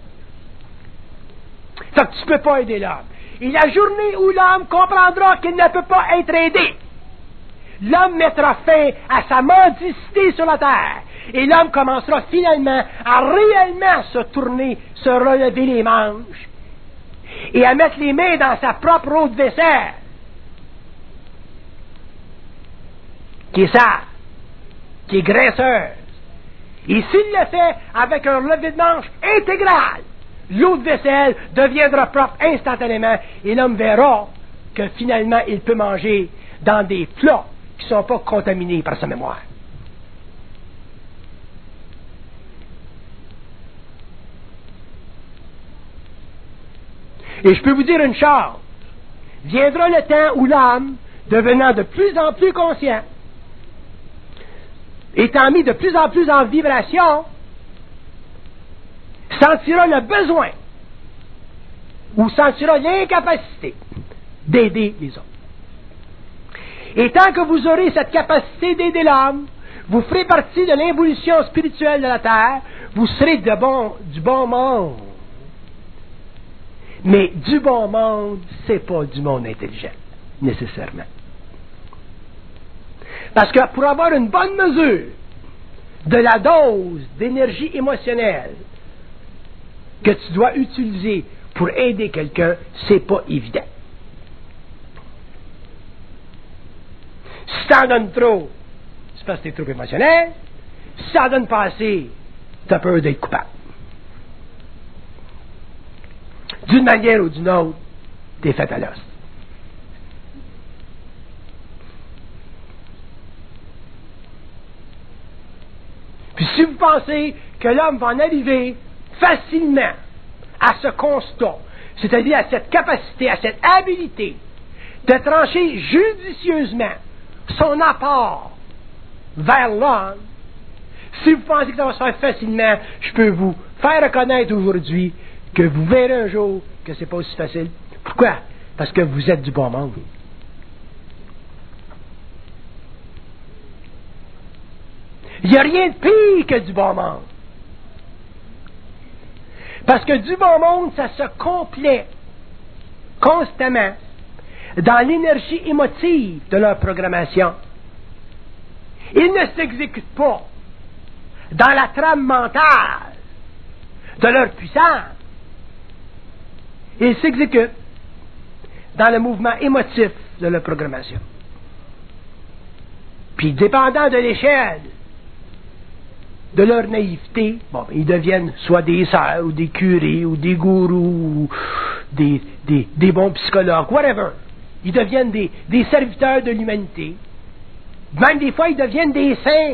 Fait que tu ne peux pas aider l'homme. Et la journée où l'homme comprendra qu'il ne peut pas être aidé, l'homme mettra fin à sa mendicité sur la terre. Et l'homme commencera finalement à réellement se tourner, se relever les manches et à mettre les mains dans sa propre eau de vaisselle, qui est sale, qui est graisseuse. Et s'il le fait avec un relevé de manche intégral, l'eau de vaisselle deviendra propre instantanément et l'homme verra que finalement il peut manger dans des plats qui ne sont pas contaminés par sa mémoire. Et je peux vous dire une chose, viendra le temps où l'âme, devenant de plus en plus conscient, étant mis de plus en plus en vibration, sentira le besoin ou sentira l'incapacité d'aider les autres. Et tant que vous aurez cette capacité d'aider l'homme, vous ferez partie de l'évolution spirituelle de la Terre, vous serez de bon, du bon monde. Mais du bon monde, c'est pas du monde intelligent, nécessairement. Parce que pour avoir une bonne mesure de la dose d'énergie émotionnelle que tu dois utiliser pour aider quelqu'un, c'est pas évident. Si t'en donnes trop, c'est parce que t'es trop émotionnel. Si t'en donnes pas assez, t'as peur d'être coupable. D'une manière ou d'une autre, t'es fait à l'os. Puis si vous pensez que l'homme va en arriver facilement à ce constat, c'est-à-dire à cette capacité, à cette habilité de trancher judicieusement son apport vers l'homme, si vous pensez que ça va se faire facilement, je peux vous faire reconnaître aujourd'hui que vous verrez un jour que c'est pas aussi facile. Pourquoi? Parce que vous êtes du bon monde. Il n'y a rien de pire que du bon monde. Parce que du bon monde, ça se complète constamment dans l'énergie émotive de leur programmation. Ils ne s'exécutent pas dans la trame mentale de leur puissance. Ils s'exécutent dans le mouvement émotif de leur programmation. Puis, dépendant de l'échelle de leur naïveté, bon, ils deviennent soit des sœurs, ou des curés, ou des gourous, ou des, des, des bons psychologues, whatever. Ils deviennent des, des serviteurs de l'humanité. Même des fois, ils deviennent des saints.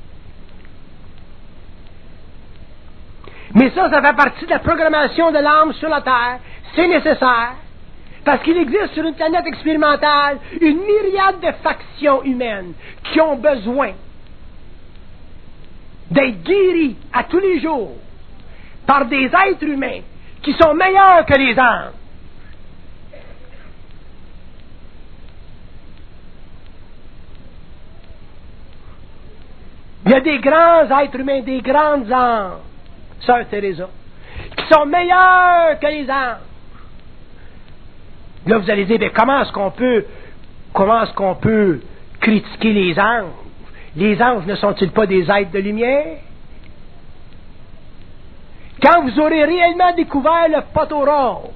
Mais ça, ça fait partie de la programmation de l'âme sur la Terre. C'est nécessaire. Parce qu'il existe sur une planète expérimentale une myriade de factions humaines qui ont besoin d'être guéries à tous les jours par des êtres humains qui sont meilleurs que les anges. Il y a des grands êtres humains, des grandes anges, Sœur Teresa, qui sont meilleurs que les anges. Là, vous allez dire, ben, comment est-ce qu'on peut, comment est-ce qu'on peut critiquer les anges? Les anges ne sont-ils pas des êtres de lumière? Quand vous aurez réellement découvert le poteau rose,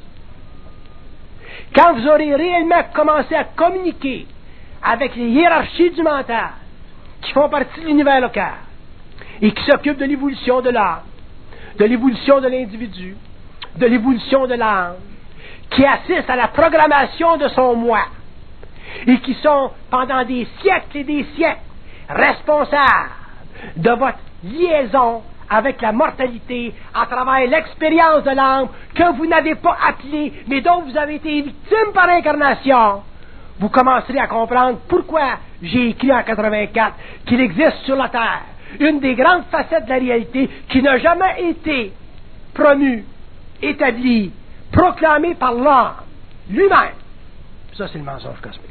quand vous aurez réellement commencé à communiquer avec les hiérarchies du mental, qui font partie de l'univers local, et qui s'occupent de l'évolution de l'âme, de l'évolution de l'individu, de l'évolution de l'âme, qui assistent à la programmation de son moi, et qui sont, pendant des siècles et des siècles, responsables de votre liaison avec la mortalité à travers l'expérience de l'âme que vous n'avez pas appelée, mais dont vous avez été victime par incarnation, vous commencerez à comprendre pourquoi j'ai écrit en quatre-vingt-quatre qu'il existe sur la Terre une des grandes facettes de la réalité qui n'a jamais été promue, établie, proclamée par l'homme lui-même. Ça, c'est le mensonge cosmique.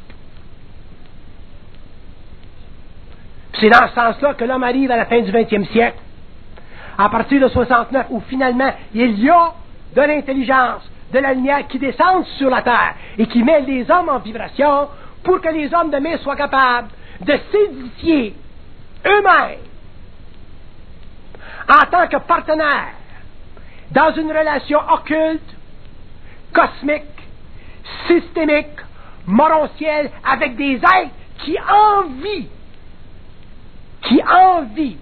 C'est dans ce sens-là que l'homme arrive à la fin du vingtième siècle, à partir de soixante-neuf, où finalement il y a de l'intelligence, de la lumière qui descend sur la Terre et qui met les hommes en vibration pour que les hommes demain soient capables de s'édifier eux-mêmes en tant que partenaires dans une relation occulte, cosmique, systémique, morontielle, avec des êtres qui envient, qui envient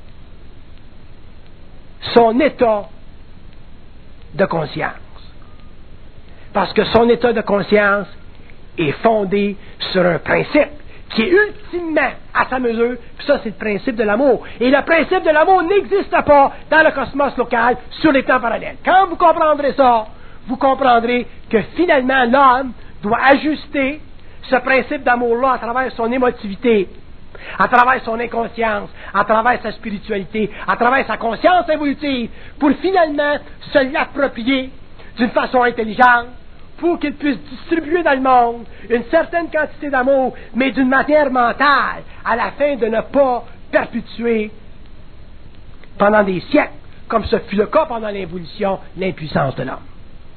son état de conscience. Parce que son état de conscience est fondé sur un principe qui est ultimement à sa mesure, puis ça c'est le principe de l'amour. Et le principe de l'amour n'existe pas dans le cosmos local sur les temps parallèles. Quand vous comprendrez ça, vous comprendrez que finalement l'homme doit ajuster ce principe d'amour-là à travers son émotivité, à travers son inconscience, à travers sa spiritualité, à travers sa conscience évolutive, pour finalement se l'approprier d'une façon intelligente, pour qu'il puisse distribuer dans le monde une certaine quantité d'amour, mais d'une manière mentale, à la fin de ne pas perpétuer pendant des siècles, comme ce fut le cas pendant l'évolution, l'impuissance de l'homme.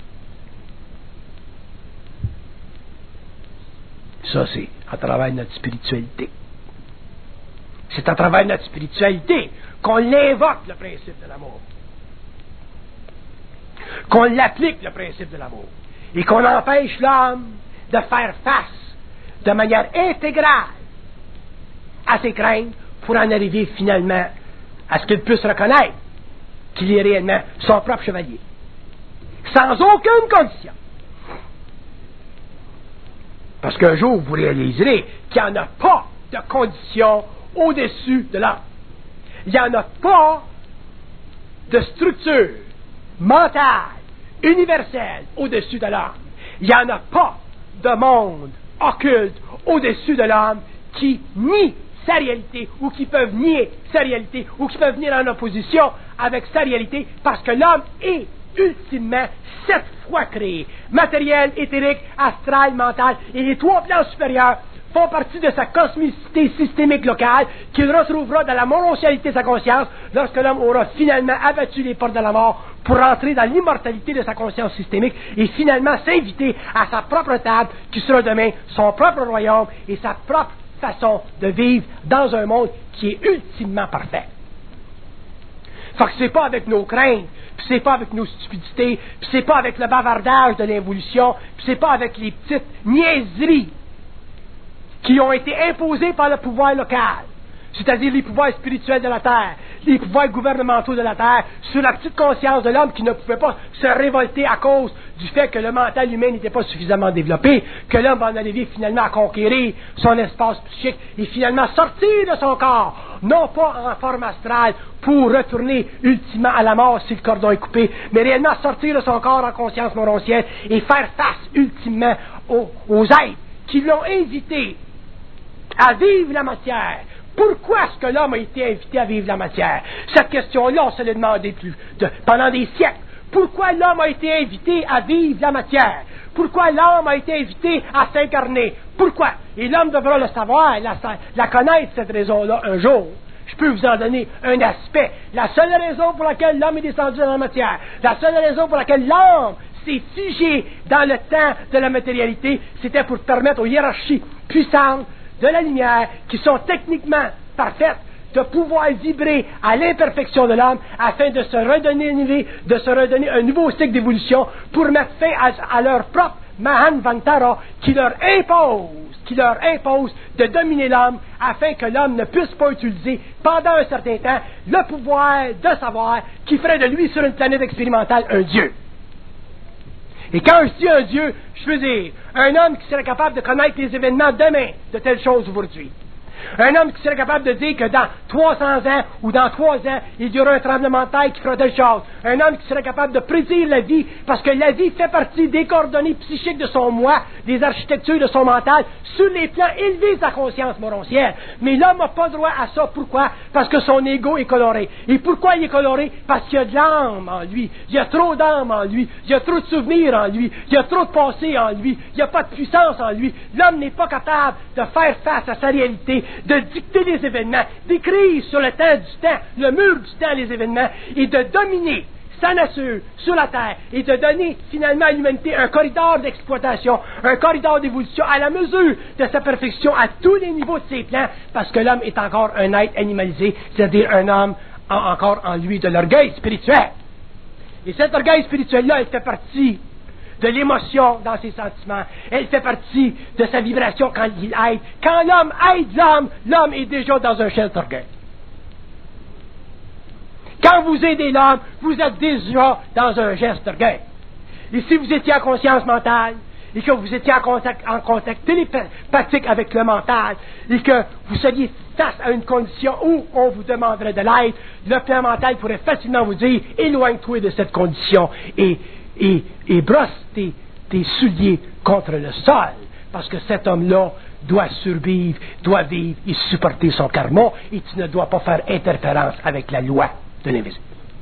Ça, c'est à travers notre spiritualité. C'est à travers notre spiritualité qu'on l'invoque, le principe de l'amour. Qu'on l'applique, le principe de l'amour. Et qu'on empêche l'homme de faire face de manière intégrale à ses craintes pour en arriver finalement à ce qu'il puisse reconnaître qu'il est réellement son propre chevalier. Sans aucune condition. Parce qu'un jour, vous réaliserez qu'il n'y en a pas de condition au-dessus de l'homme. Il n'y en a pas de structure mentale, universelle, au-dessus de l'homme. Il n'y en a pas de monde occulte au-dessus de l'homme qui nient sa réalité, ou qui peuvent nier sa réalité, ou qui peuvent venir en opposition avec sa réalité, parce que l'homme est ultimement sept fois créé. Matériel, éthérique, astral, mental, et les trois plans supérieurs font partie de sa cosmicité systémique locale, qu'il retrouvera dans la monontialité de sa conscience, lorsque l'homme aura finalement abattu les portes de la mort pour entrer dans l'immortalité de sa conscience systémique, et finalement s'inviter à sa propre table, qui sera demain son propre royaume, et sa propre façon de vivre dans un monde qui est ultimement parfait. Fait que c'est pas avec nos craintes, puis c'est pas avec nos stupidités, puis c'est pas avec le bavardage de l'évolution, puis c'est pas avec les petites niaiseries qui ont été imposées par le pouvoir local, c'est-à-dire les pouvoirs spirituels de la terre, les pouvoirs gouvernementaux de la terre, sur la petite conscience de l'homme qui ne pouvait pas se révolter à cause du fait que le mental humain n'était pas suffisamment développé, que l'homme va en arriver finalement à conquérir son espace psychique et finalement sortir de son corps, non pas en forme astrale pour retourner ultimement à la mort si le cordon est coupé, mais réellement sortir de son corps en conscience morontienne et faire face ultimement aux, aux êtres qui l'ont invité à vivre la matière. Pourquoi est-ce que l'homme a été invité à vivre la matière? Cette question-là, on se l'a demandé plus de, pendant des siècles. Pourquoi l'homme a été invité à vivre la matière? Pourquoi l'homme a été invité à s'incarner? Pourquoi? Et l'homme devra le savoir, la, la connaître, cette raison-là, un jour. Je peux vous en donner un aspect. La seule raison pour laquelle l'homme est descendu dans la matière, la seule raison pour laquelle l'homme s'est figé dans le temps de la matérialité, c'était pour permettre aux hiérarchies puissantes de la lumière, qui sont techniquement parfaites, de pouvoir vibrer à l'imperfection de l'homme afin de se redonner, de se redonner un nouveau cycle d'évolution pour mettre fin à, à leur propre Mahan Vantara qui leur impose, qui leur impose de dominer l'homme afin que l'homme ne puisse pas utiliser pendant un certain temps le pouvoir de savoir qui ferait de lui sur une planète expérimentale un Dieu. Et quand je dis un Dieu, je veux dire un homme qui serait capable de connaître les événements demain de telle chose aujourd'hui. Un homme qui serait capable de dire que dans trois cents ans ou dans trois ans, il y aura un tremblement de terre qui fera telle chose. Un homme qui serait capable de prédire la vie, parce que la vie fait partie des coordonnées psychiques de son moi, des architectures de son mental, sur les plans élevés de sa conscience morontienne. Mais l'homme n'a pas droit à ça. Pourquoi? Parce que son ego est coloré. Et pourquoi il est coloré? Parce qu'il y a de l'âme en lui. Il y a trop d'âme en lui. Il y a trop de souvenirs en lui. Il y a trop de passé en lui. Il n'y a pas de puissance en lui. L'homme n'est pas capable de faire face à sa réalité, de dicter les événements, d'écrire sur le temps du temps, le mur du temps les événements, et de dominer sa nature sur la terre, et de donner finalement à l'humanité un corridor d'exploitation, un corridor d'évolution à la mesure de sa perfection à tous les niveaux de ses plans, parce que l'homme est encore un être animalisé, c'est-à-dire un homme a encore en lui de l'orgueil spirituel. Et cet orgueil spirituel-là, il fait partie de l'émotion dans ses sentiments. Elle fait partie de sa vibration quand il aide. Quand l'homme aide l'homme, l'homme est déjà dans un chef d'orgueil. Quand vous aidez l'homme, vous êtes déjà dans un geste d'orgueil. Et si vous étiez en conscience mentale, et que vous étiez en contact, en contact télépathique avec le mental, et que vous seriez face à une condition où on vous demanderait de l'aide, le plan mental pourrait facilement vous dire, éloigne-toi de cette condition, et Et, et brosse tes, tes souliers contre le sol, parce que cet homme-là doit survivre, doit vivre et supporter son karma, et tu ne dois pas faire interférence avec la loi de l'invisible.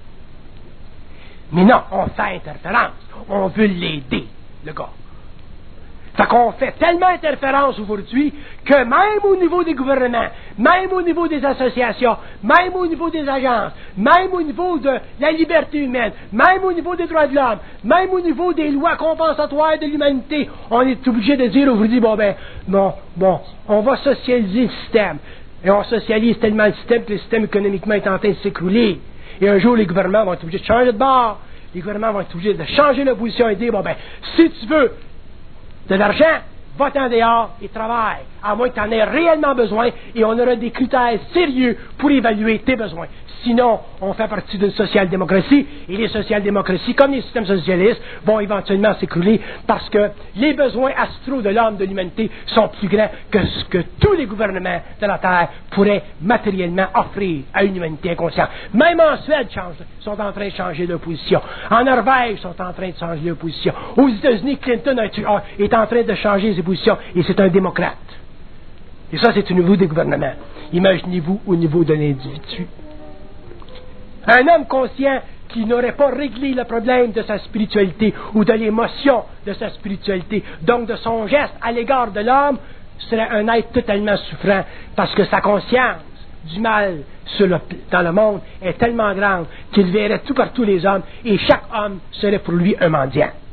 Mais non, on fait interférence, on veut l'aider, le gars. Fait qu'on fait tellement interférence aujourd'hui que même au niveau des gouvernements, même au niveau des associations, même au niveau des agences, même au niveau de la liberté humaine, même au niveau des droits de l'homme, même au niveau des lois compensatoires de l'humanité, on est obligé de dire aujourd'hui, bon ben, bon, bon, on va socialiser le système. Et on socialise tellement le système que le système économiquement est en train de s'écrouler. Et un jour, les gouvernements vont être obligés de changer de bord. Les gouvernements vont être obligés de changer leur position et dire, bon ben, si tu veux de l'argent, va-t'en dehors et travaille, à moins que tu en aies réellement besoin, et on aura des critères sérieux pour évaluer tes besoins. Sinon, on fait partie d'une social-démocratie, et les social-démocraties, comme les systèmes socialistes, vont éventuellement s'écrouler parce que les besoins astraux de l'homme, de l'humanité, sont plus grands que ce que tous les gouvernements de la Terre pourraient matériellement offrir à une humanité inconsciente. Même en Suède, ils sont en train de changer leur position. En Norvège, ils sont en train de changer leur position. Aux États-Unis, Clinton est en train de changer ses positions, et c'est un démocrate. Et ça, c'est au niveau des gouvernements. Imaginez-vous au niveau de l'individu. Un homme conscient qui n'aurait pas réglé le problème de sa spiritualité ou de l'émotion de sa spiritualité, donc de son geste à l'égard de l'homme, serait un être totalement souffrant, parce que sa conscience du mal sur le, dans le monde est tellement grande qu'il verrait tout par tous les hommes, et chaque homme serait pour lui un mendiant.